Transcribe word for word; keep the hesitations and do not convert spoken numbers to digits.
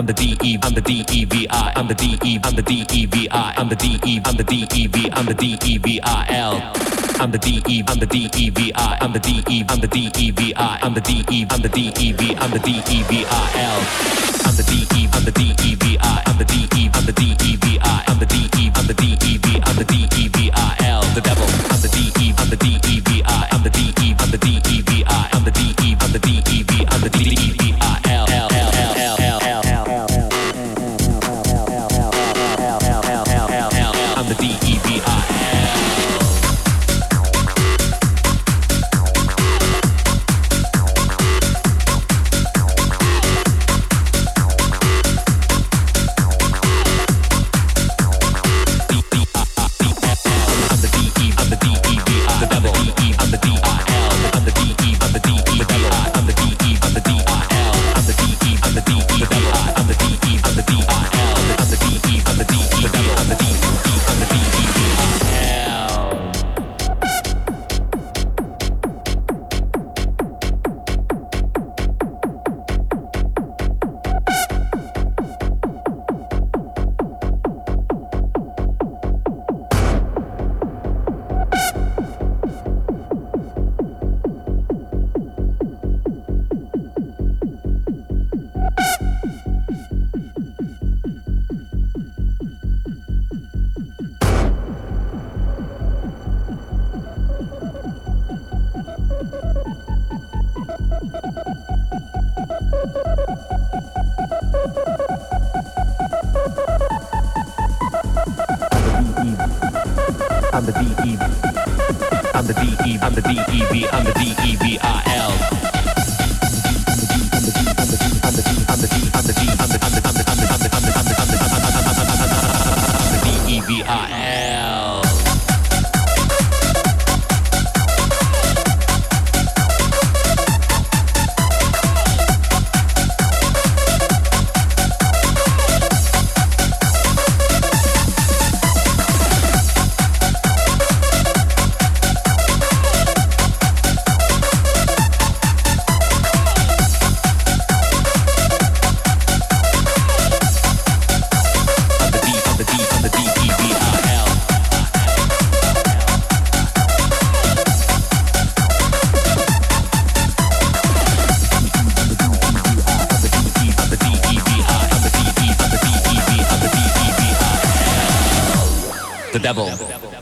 I'm the D E, I'm the D E V I, I'm the D E, I'm the D E V I, I'm the D E, I'm the D E V, I'm the D E V I L. I'm the D E, I'm the D E V I, I'm the D E, I'm the D E V I, I'm the D E, I'm the D E V, I'm the D E V I L. I'm the D E, I'm the D E V I, I'm the D E, I'm the D E V I, I'm the D E, I'm the D E V, I'm the D E V I L. The devil. I'm the D E, I'm the D E V I, I'm the D E, I'm the D E V I, I'm the D E, I'm the D E V, I'm the D E V I L. L L L L L L L L. I'm the D E V I L. I'm the D E V, I'm the D E, I'm the D E V, I'm the D E V I L. I'm the D, I'm the D, I'm the D, I'm the D, I'm the D, I'm the I'm the I'm the I'm the I'm the I'm the I'm the I'm the I'm the D E V I L. The devil.